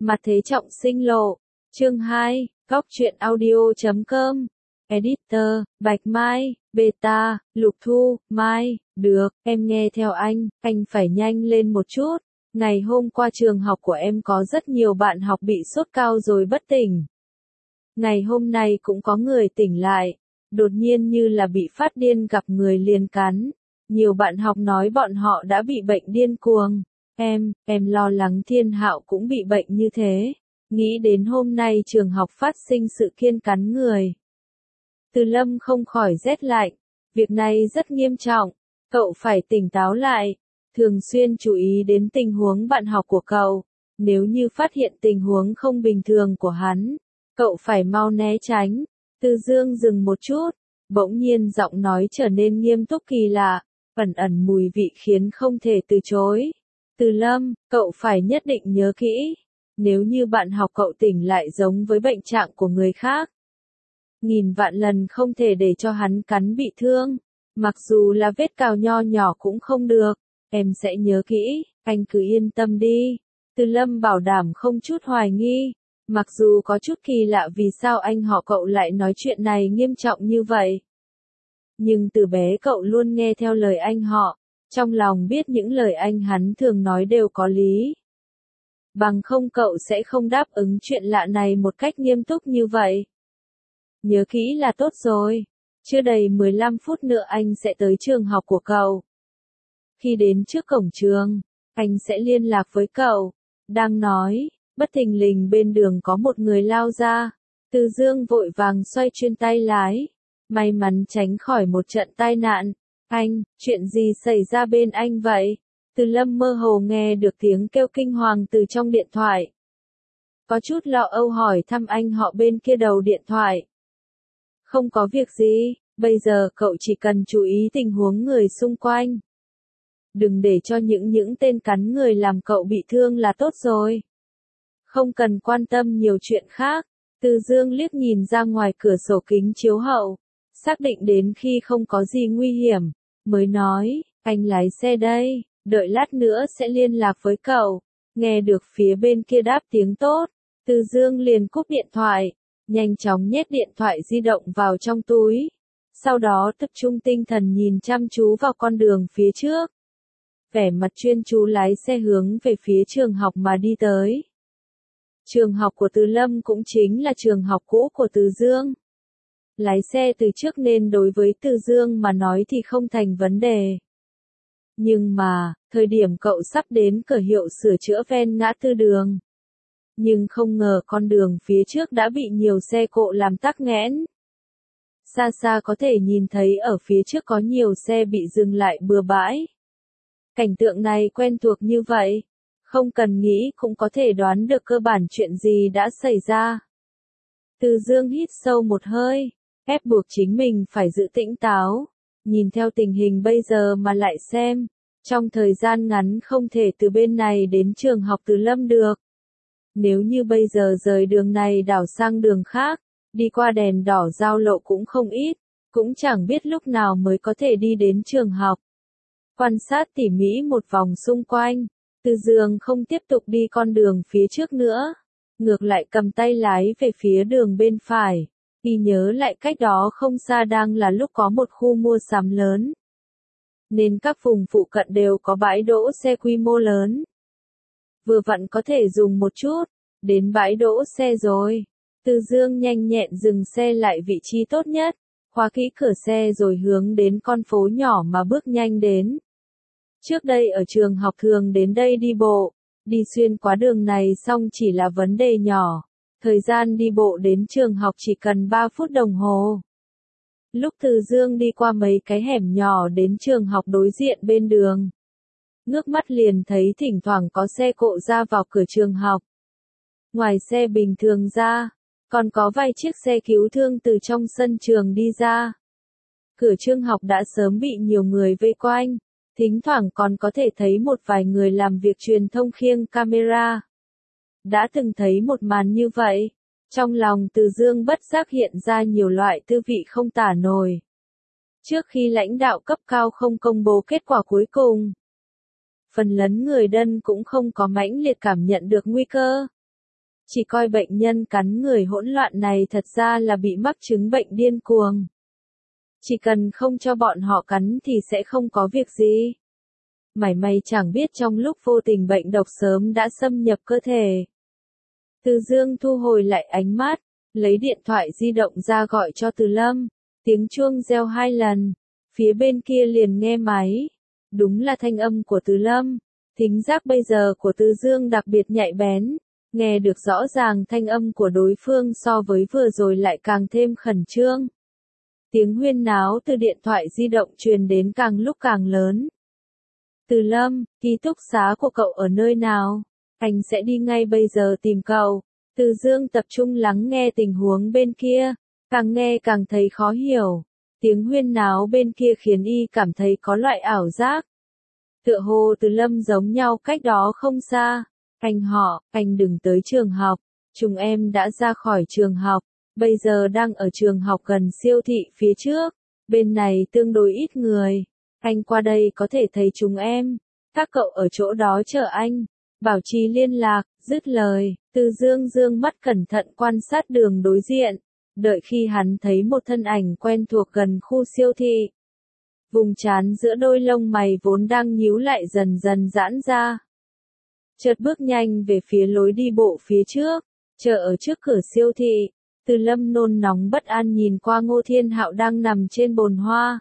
Mặt thế trọng sinh lộ. Chương 2, Góc truyện audio.com. Editor, Bạch Mai, Beta, Lục Thu, Mai, được, em nghe theo anh phải nhanh lên một chút. Ngày hôm qua trường học của em có rất nhiều bạn học bị sốt cao rồi bất tỉnh. Ngày hôm nay cũng có người tỉnh lại, đột nhiên như là bị phát điên gặp người liền cắn. Nhiều bạn học nói bọn họ đã bị bệnh điên cuồng. Em lo lắng Thiên Hạo cũng bị bệnh như thế. Nghĩ đến hôm nay trường học phát sinh sự kiện cắn người. Từ Lâm không khỏi rét lạnh. Việc này rất nghiêm trọng. Cậu phải tỉnh táo lại. Thường xuyên chú ý đến tình huống bạn học của cậu. Nếu như phát hiện tình huống không bình thường của hắn, cậu phải mau né tránh. Từ Dương dừng một chút. Bỗng nhiên giọng nói trở nên nghiêm túc kỳ lạ. Ẩn ẩn mùi vị khiến không thể từ chối. Từ Lâm, cậu phải nhất định nhớ kỹ. Nếu như bạn học cậu tỉnh lại giống với bệnh trạng của người khác, nghìn vạn lần không thể để cho hắn cắn bị thương. Mặc dù là vết cào nho nhỏ cũng không được. Em sẽ nhớ kỹ, anh cứ yên tâm đi. Từ Lâm bảo đảm không chút hoài nghi. Mặc dù có chút kỳ lạ vì sao anh họ cậu lại nói chuyện này nghiêm trọng như vậy. Nhưng từ bé cậu luôn nghe theo lời anh họ. Trong lòng biết những lời anh hắn thường nói đều có lý. Bằng không cậu sẽ không đáp ứng chuyện lạ này một cách nghiêm túc như vậy. Nhớ kỹ là tốt rồi. Chưa đầy 15 phút nữa anh sẽ tới trường học của cậu. Khi đến trước cổng trường, anh sẽ liên lạc với cậu. Đang nói, bất thình lình bên đường có một người lao ra. Từ Dương vội vàng xoay chuyên tay lái. May mắn tránh khỏi một trận tai nạn. Anh, chuyện gì xảy ra bên anh vậy? Từ Lâm mơ hồ nghe được tiếng kêu kinh hoàng từ trong điện thoại. Có chút lo âu hỏi thăm anh họ bên kia đầu điện thoại. Không có việc gì, bây giờ cậu chỉ cần chú ý tình huống người xung quanh. Đừng để cho những tên cắn người làm cậu bị thương là tốt rồi. Không cần quan tâm nhiều chuyện khác. Từ Dương liếc nhìn ra ngoài cửa sổ kính chiếu hậu. Xác định đến khi không có gì nguy hiểm, mới nói, anh lái xe đây, đợi lát nữa sẽ liên lạc với cậu. Nghe được phía bên kia đáp tiếng tốt, Từ Dương liền cúp điện thoại, nhanh chóng nhét điện thoại di động vào trong túi. Sau đó tập trung tinh thần nhìn chăm chú vào con đường phía trước. Vẻ mặt chuyên chú lái xe hướng về phía trường học mà đi tới. Trường học của Từ Lâm cũng chính là trường học cũ của Từ Dương. Lái xe từ trước nên đối với Từ Dương mà nói thì không thành vấn đề. Nhưng mà, thời điểm cậu sắp đến cửa hiệu sửa chữa ven ngã tư đường. Nhưng không ngờ con đường phía trước đã bị nhiều xe cộ làm tắc nghẽn. Xa xa có thể nhìn thấy ở phía trước có nhiều xe bị dừng lại bừa bãi. Cảnh tượng này quen thuộc như vậy. Không cần nghĩ cũng có thể đoán được cơ bản chuyện gì đã xảy ra. Từ Dương hít sâu một hơi. Ép buộc chính mình phải giữ tĩnh táo, nhìn theo tình hình bây giờ mà lại xem, trong thời gian ngắn không thể từ bên này đến trường học Từ Lâm được. Nếu như bây giờ rời đường này đảo sang đường khác, đi qua đèn đỏ giao lộ cũng không ít, cũng chẳng biết lúc nào mới có thể đi đến trường học. Quan sát tỉ mỉ một vòng xung quanh, Từ Dương không tiếp tục đi con đường phía trước nữa, ngược lại cầm tay lái về phía đường bên phải. Khi nhớ lại cách đó không xa đang là lúc có một khu mua sắm lớn. Nên các vùng phụ cận đều có bãi đỗ xe quy mô lớn. Vừa vặn có thể dùng một chút, đến bãi đỗ xe rồi. Từ Dương nhanh nhẹn dừng xe lại vị trí tốt nhất, khóa kỹ cửa xe rồi hướng đến con phố nhỏ mà bước nhanh đến. Trước đây ở trường học thường đến đây đi bộ, đi xuyên qua đường này xong chỉ là vấn đề nhỏ. Thời gian đi bộ đến trường học chỉ cần 3 phút đồng hồ. Lúc Từ Dương đi qua mấy cái hẻm nhỏ đến trường học đối diện bên đường. Ngước mắt liền thấy thỉnh thoảng có xe cộ ra vào cửa trường học. Ngoài xe bình thường ra, còn có vài chiếc xe cứu thương từ trong sân trường đi ra. Cửa trường học đã sớm bị nhiều người vây quanh, thỉnh thoảng còn có thể thấy một vài người làm việc truyền thông khiêng camera. Đã từng thấy một màn như vậy, trong lòng Từ Dương bất giác hiện ra nhiều loại tư vị không tả nổi. Trước khi lãnh đạo cấp cao không công bố kết quả cuối cùng, phần lớn người dân cũng không có mãnh liệt cảm nhận được nguy cơ. chỉ coi bệnh nhân cắn người hỗn loạn này thật ra là bị mắc chứng bệnh điên cuồng. Chỉ cần không cho bọn họ cắn thì sẽ không có việc gì. Mảy may chẳng biết trong lúc vô tình bệnh độc sớm đã xâm nhập cơ thể. Từ Dương thu hồi lại ánh mắt, lấy điện thoại di động ra gọi cho Từ Lâm. Tiếng chuông reo 2 lần, phía bên kia liền nghe máy. Đúng là thanh âm của Từ Lâm. Thính giác bây giờ của Từ Dương đặc biệt nhạy bén, nghe được rõ ràng thanh âm của đối phương so với vừa rồi lại càng thêm khẩn trương. Tiếng huyên náo từ điện thoại di động truyền đến càng lúc càng lớn. Từ Lâm, ký túc xá của cậu ở nơi nào? Anh sẽ đi ngay bây giờ tìm cậu. Từ Dương tập trung lắng nghe tình huống bên kia, càng nghe càng thấy khó hiểu. Tiếng huyên náo bên kia khiến y cảm thấy có loại ảo giác. Tựa hồ Từ Lâm giống nhau cách đó không xa. Anh đừng tới trường học. Chúng em đã ra khỏi trường học, bây giờ đang ở trường học gần siêu thị phía trước. Bên này tương đối ít người. Anh qua đây có thể thấy chúng em. Các cậu ở chỗ đó chờ anh. Bảo trì liên lạc, dứt lời. Từ Dương dương mắt cẩn thận quan sát đường đối diện. Đợi khi hắn thấy một thân ảnh quen thuộc gần khu siêu thị. Vùng trán giữa đôi lông mày vốn đang nhíu lại dần dần giãn ra. Chợt bước nhanh về phía lối đi bộ phía trước, chờ ở trước cửa siêu thị. Từ Lâm nôn nóng bất an nhìn qua Ngô Thiên Hạo đang nằm trên bồn hoa.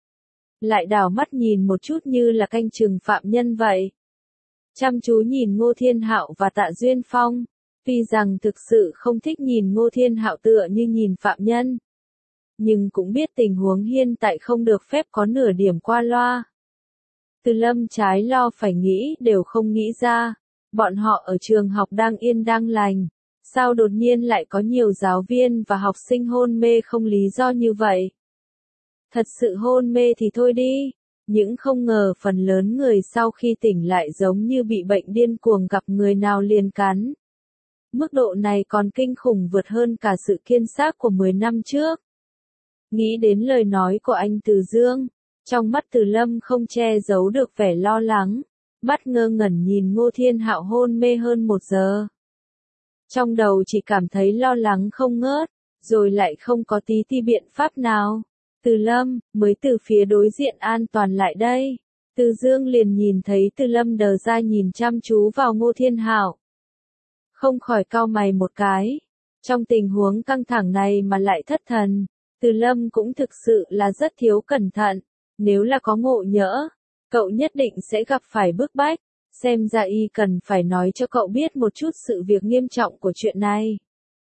Lại đảo mắt nhìn một chút như là canh chừng phạm nhân vậy. Chăm chú nhìn Ngô Thiên Hạo và Tạ Duyên Phong, tuy rằng thực sự không thích nhìn Ngô Thiên Hạo tựa như nhìn phạm nhân. Nhưng cũng biết tình huống hiện tại không được phép có nửa điểm qua loa. Từ Lâm trái lo phải nghĩ đều không nghĩ ra, bọn họ ở trường học đang yên đang lành, sao đột nhiên lại có nhiều giáo viên và học sinh hôn mê không lý do như vậy. Thật sự hôn mê thì thôi đi, nhưng không ngờ phần lớn người sau khi tỉnh lại giống như bị bệnh điên cuồng gặp người nào liền cắn. Mức độ này còn kinh khủng vượt hơn cả sự kiên xác của 10 năm trước. Nghĩ đến lời nói của anh Từ Dương, trong mắt Từ Lâm không che giấu được vẻ lo lắng, mắt ngơ ngẩn nhìn Ngô Thiên Hạo hôn mê hơn 1 giờ. Trong đầu chỉ cảm thấy lo lắng không ngớt, rồi lại không có tí ti biện pháp nào. Từ Lâm, mới từ phía đối diện an toàn lại đây. Từ Dương liền nhìn thấy Từ Lâm đờ ra nhìn chăm chú vào Ngô Thiên Hạo. Không khỏi cau mày một cái. Trong tình huống căng thẳng này mà lại thất thần, Từ Lâm cũng thực sự là rất thiếu cẩn thận. Nếu là có ngộ nhỡ, cậu nhất định sẽ gặp phải bức bách. Xem ra y cần phải nói cho cậu biết một chút sự việc nghiêm trọng của chuyện này.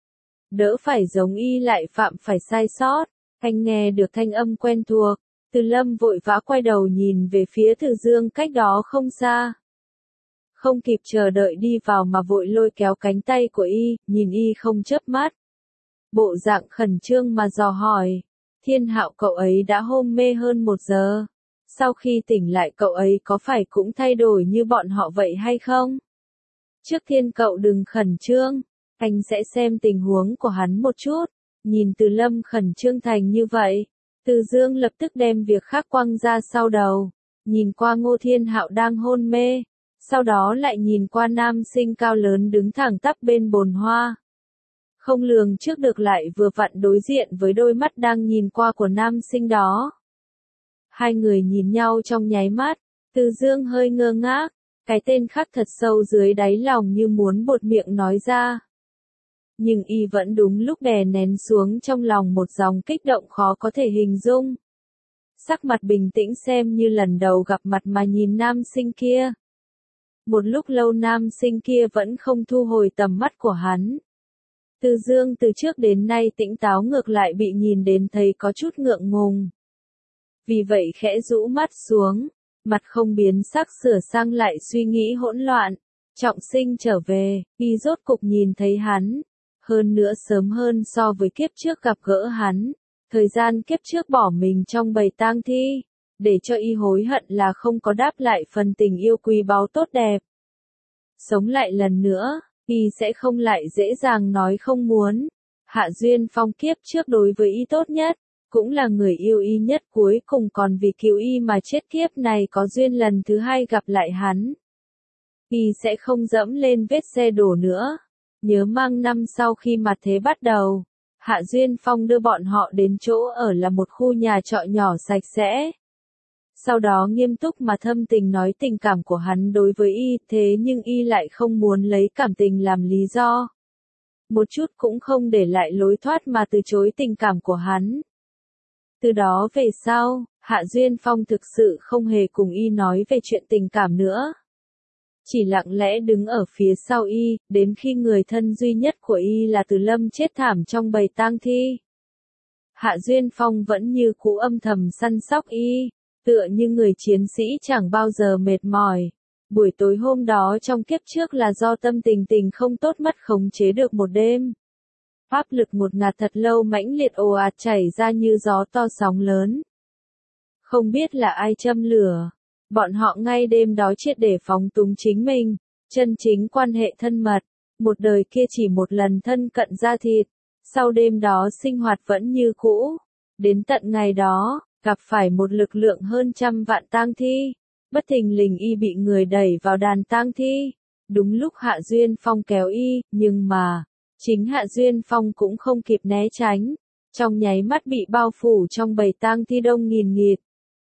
Đỡ phải giống y lại phạm phải sai sót. Anh nghe được thanh âm quen thuộc, Từ Lâm vội vã quay đầu nhìn về phía Từ Dương cách đó không xa. Không kịp chờ đợi đi vào mà vội lôi kéo cánh tay của y, nhìn y không chớp mắt. Bộ dạng khẩn trương mà dò hỏi, Thiên Hạo cậu ấy đã hôn mê hơn 1 giờ. Sau khi tỉnh lại cậu ấy có phải cũng thay đổi như bọn họ vậy hay không? Trước tiên cậu đừng khẩn trương, anh sẽ xem tình huống của hắn một chút. Nhìn Từ Lâm khẩn trương thành như vậy, Từ Dương lập tức đem việc khác quăng ra sau đầu, nhìn qua Ngô Thiên Hạo đang hôn mê, sau đó lại nhìn qua nam sinh cao lớn đứng thẳng tắp bên bồn hoa. Không lường trước được lại vừa vặn đối diện với đôi mắt đang nhìn qua của nam sinh đó. Hai người nhìn nhau trong nháy mắt, Từ Dương hơi ngơ ngác, cái tên khắc thật sâu dưới đáy lòng như muốn buột miệng nói ra. Nhưng y vẫn đúng lúc đè nén xuống trong lòng một dòng kích động khó có thể hình dung. Sắc mặt bình tĩnh xem như lần đầu gặp mặt mà nhìn nam sinh kia. Một lúc lâu nam sinh kia vẫn không thu hồi tầm mắt của hắn. Từ Dương từ trước đến nay tỉnh táo ngược lại bị nhìn đến thấy có chút ngượng ngùng. Vì vậy khẽ rũ mắt xuống, mặt không biến sắc sửa sang lại suy nghĩ hỗn loạn. Trọng Sinh trở về, y rốt cục nhìn thấy hắn. Hơn nữa sớm hơn so với kiếp trước gặp gỡ hắn. Thời gian kiếp trước bỏ mình trong bầy tang thi, để cho y hối hận là không có đáp lại phần tình yêu quý báu tốt đẹp. Sống lại lần nữa, y sẽ không lại dễ dàng nói không muốn. Hạ Duyên Phong kiếp trước đối với y tốt nhất, cũng là người yêu y nhất cuối cùng còn vì cứu y mà chết kiếp này có duyên lần thứ hai gặp lại hắn. Y sẽ không dẫm lên vết xe đổ nữa. Nhớ mang năm sau khi mặt thế bắt đầu, Hạ Duyên Phong đưa bọn họ đến chỗ ở là một khu nhà trọ nhỏ sạch sẽ. Sau đó nghiêm túc mà thâm tình nói tình cảm của hắn đối với y, thế nhưng y lại không muốn lấy cảm tình làm lý do. Một chút cũng không để lại lối thoát mà từ chối tình cảm của hắn. Từ đó về sau, Hạ Duyên Phong thực sự không hề cùng y nói về chuyện tình cảm nữa. Chỉ lặng lẽ đứng ở phía sau y, đến khi người thân duy nhất của y là Từ Lâm chết thảm trong bầy tang thi. Hạ Duyên Phong vẫn như cũ âm thầm săn sóc y, tựa như người chiến sĩ chẳng bao giờ mệt mỏi. Buổi tối hôm đó trong kiếp trước là do tâm tình không tốt mất khống chế được một đêm. Áp lực một ngạt thật lâu mãnh liệt ồ ạt chảy ra như gió to sóng lớn. Không biết là ai châm lửa. Bọn họ ngay đêm đó triệt để phóng túng chính mình, chân chính quan hệ thân mật, một đời kia chỉ một lần thân cận da thịt, sau đêm đó sinh hoạt vẫn như cũ. Đến tận ngày đó, gặp phải một lực lượng hơn 100 vạn tang thi, bất thình lình y bị người đẩy vào đàn tang thi. Đúng lúc Hạ Duyên Phong kéo y, nhưng mà, chính Hạ Duyên Phong cũng không kịp né tránh, trong nháy mắt bị bao phủ trong bầy tang thi đông nghìn nghịt.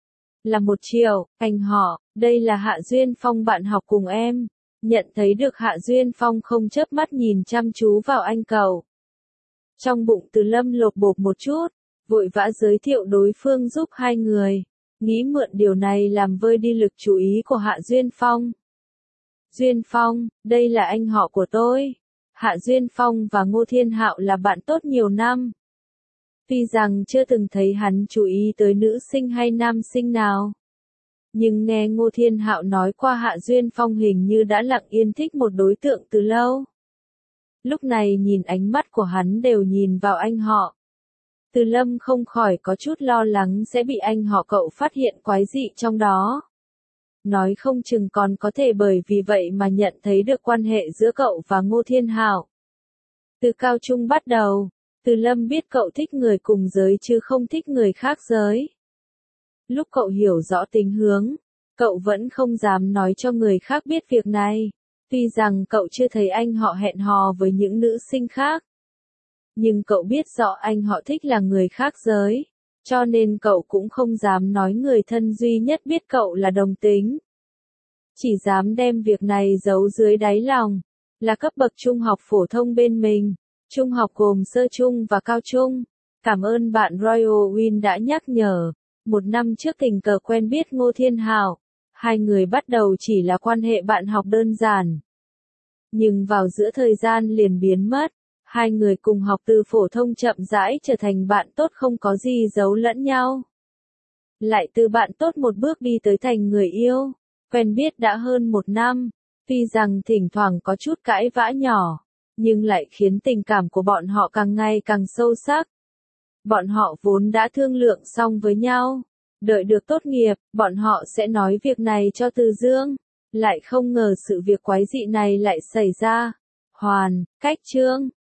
Là 1 triệu, anh họ, đây là Hạ Duyên Phong bạn học cùng em. Nhận thấy được Hạ Duyên Phong không chớp mắt nhìn chăm chú vào anh cậu. Trong bụng Từ Lâm lột bột một chút, vội vã giới thiệu đối phương giúp hai người. Nghĩ mượn điều này làm vơi đi lực chú ý của Hạ Duyên Phong. Duyên Phong, đây là anh họ của tôi. Hạ Duyên Phong và Ngô Thiên Hạo là bạn tốt nhiều năm. Tuy rằng chưa từng thấy hắn chú ý tới nữ sinh hay nam sinh nào. Nhưng nghe Ngô Thiên Hạo nói qua Hạ Duyên Phong hình như đã lặng yên thích một đối tượng từ lâu. Lúc này nhìn ánh mắt của hắn đều nhìn vào anh họ. Từ Lâm không khỏi có chút lo lắng sẽ bị anh họ cậu phát hiện quái dị trong đó. Nói không chừng còn có thể bởi vì vậy mà nhận thấy được quan hệ giữa cậu và Ngô Thiên Hạo. Từ cao trung bắt đầu, Từ Lâm biết cậu thích người cùng giới chứ không thích người khác giới. Lúc cậu hiểu rõ tình hướng, cậu vẫn không dám nói cho người khác biết việc này. Tuy rằng cậu chưa thấy anh họ hẹn hò với những nữ sinh khác. Nhưng cậu biết rõ anh họ thích là người khác giới. Cho nên cậu cũng không dám nói người thân duy nhất biết cậu là đồng tính. Chỉ dám đem việc này giấu dưới đáy lòng. Là cấp bậc trung học phổ thông bên mình. Trung học gồm sơ trung và cao trung. Cảm ơn bạn Royal Win đã nhắc nhở. 1 năm trước tình cờ quen biết Ngô Thiên Hạo. Hai người bắt đầu chỉ là quan hệ bạn học đơn giản. Nhưng vào giữa thời gian liền biến mất. Hai người cùng học từ phổ thông chậm rãi trở thành bạn tốt không có gì giấu lẫn nhau. Lại từ bạn tốt một bước đi tới thành người yêu. Quen biết đã hơn 1 năm. Tuy rằng thỉnh thoảng có chút cãi vã nhỏ. Nhưng lại khiến tình cảm của bọn họ càng ngày càng sâu sắc. Bọn họ vốn đã thương lượng xong với nhau. Đợi được tốt nghiệp, bọn họ sẽ nói việc này cho Từ Dương. Lại không ngờ sự việc quái dị này lại xảy ra. Hoàn, cách chương.